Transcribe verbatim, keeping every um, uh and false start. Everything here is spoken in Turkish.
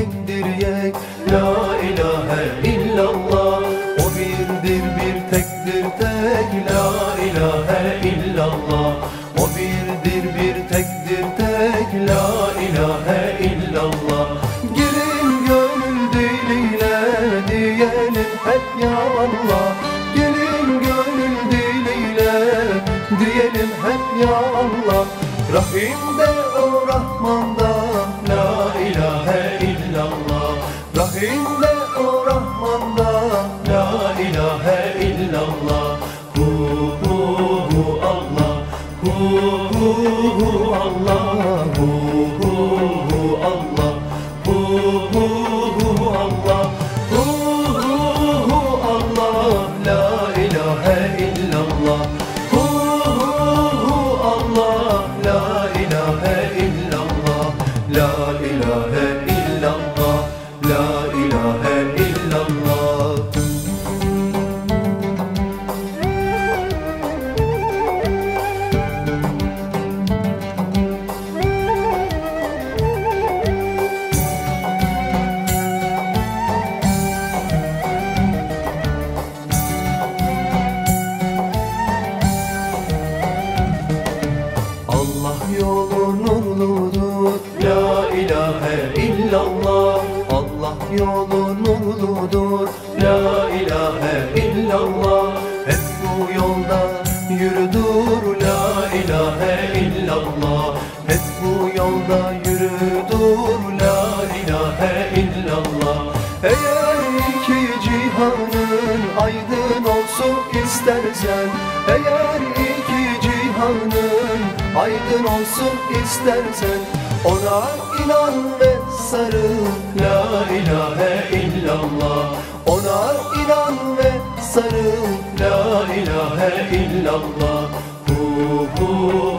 yektir yek. La ilahe illallah, o birdir bir tektir tek. La ilahe illallah, o birdir bir tektir tek. La ilahe illallah. Gelin gönül diliyle diyelim hep ya Allah. Gelin gönül diliyle diyelim hep ya Allah. Rahim'de o Rahman'da la ilahe illallah. Rahim'de o Rahman'da la ilahe illallah. Hu hu hu Allah, hu hu hu Allah, hu hu hu Allah, hu hu hu Allah, hu hu hu Allah, la ilahe illallah. Hu hu hu Allah, la ilahe illallah, la ilahe illallah, la ilahe illallah. Allah yolu nurludur, la ilahe illallah. Allah yolu nurludur, la ilahe illallah. Hep bu yolda yürüdür, la ilahe illallah. Hep bu yolda yürüdür, la ilahe illallah. Eğer iki cihanın aydın olsun istersen, eğer iki cihanın aydın olsun istersen, ona inan ve sarıl, la ilahe illallah. Ona inan ve sarıl, la ilahe illallah. Hu hu